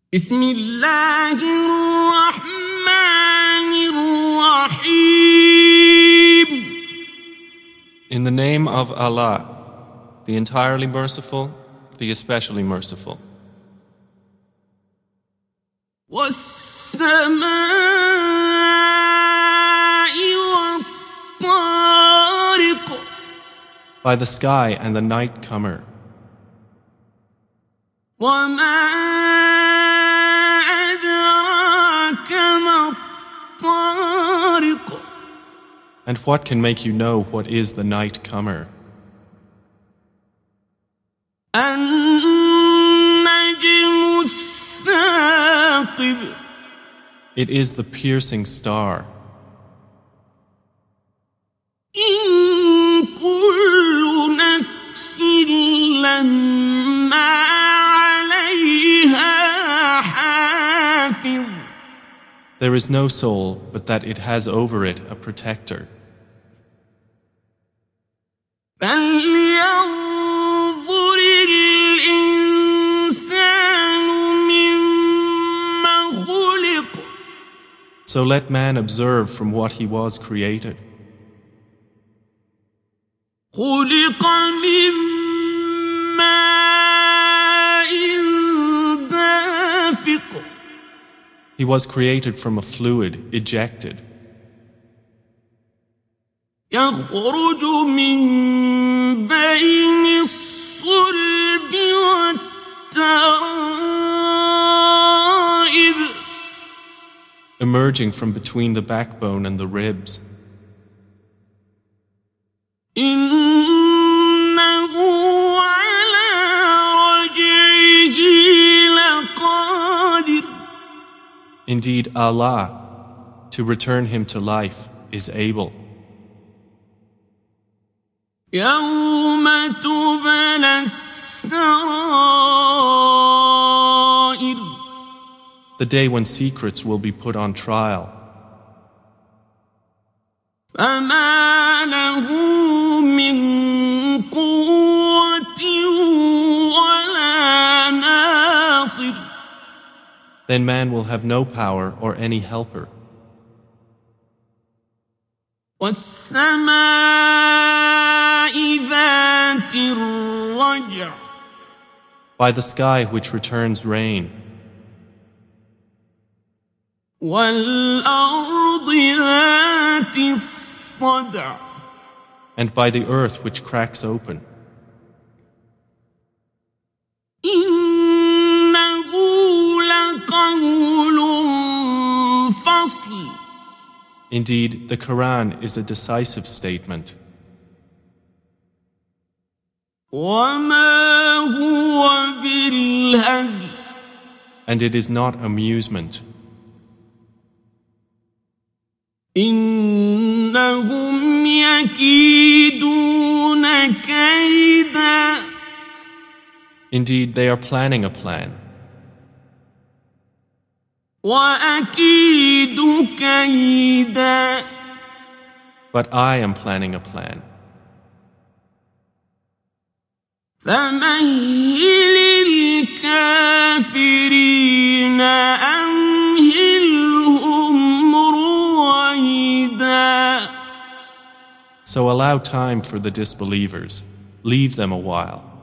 بسم الله الرحمن الرحيم. In the name of Allah, the entirely merciful, the especially merciful. والسماء والطارق. By the sky and the night comer. وما أدراك ما الطارق. And what can make you know what is the night comer? النجم الثاقب. It is the piercing star. إن كل نفس لما عليها حافظ. There is no soul but that it has over it a protector. فلينظر الإنسان مما خلق. So let man observe from what he was created. خلق من ماء دافق. He was created from a fluid ejected. يخرج من بين الصلب والترائب. Emerging from between the backbone and the ribs. إنه على رجعه لقادر. Indeed, Allah, to return him to life, is able. يوم تبلى السرائر. The day when secrets will be put on trial. فما له من قوة ولا ناصر. Then man will have no power or any helper. والسماء ذات الرجع. By the sky which returns rain. والأرض ذات الصدع. And by the earth which cracks open. إنه لقول فصل. Indeed, the Quran is a decisive statement. وما هو بالهزل. And it is not amusement. إنهم يكيدون كيدا. Indeed, they are planning a plan. وأكيد كيدا. But I am planning a plan. فمهل الكافرين أمهلهم رويدا. So allow time for the disbelievers. Leave them a while.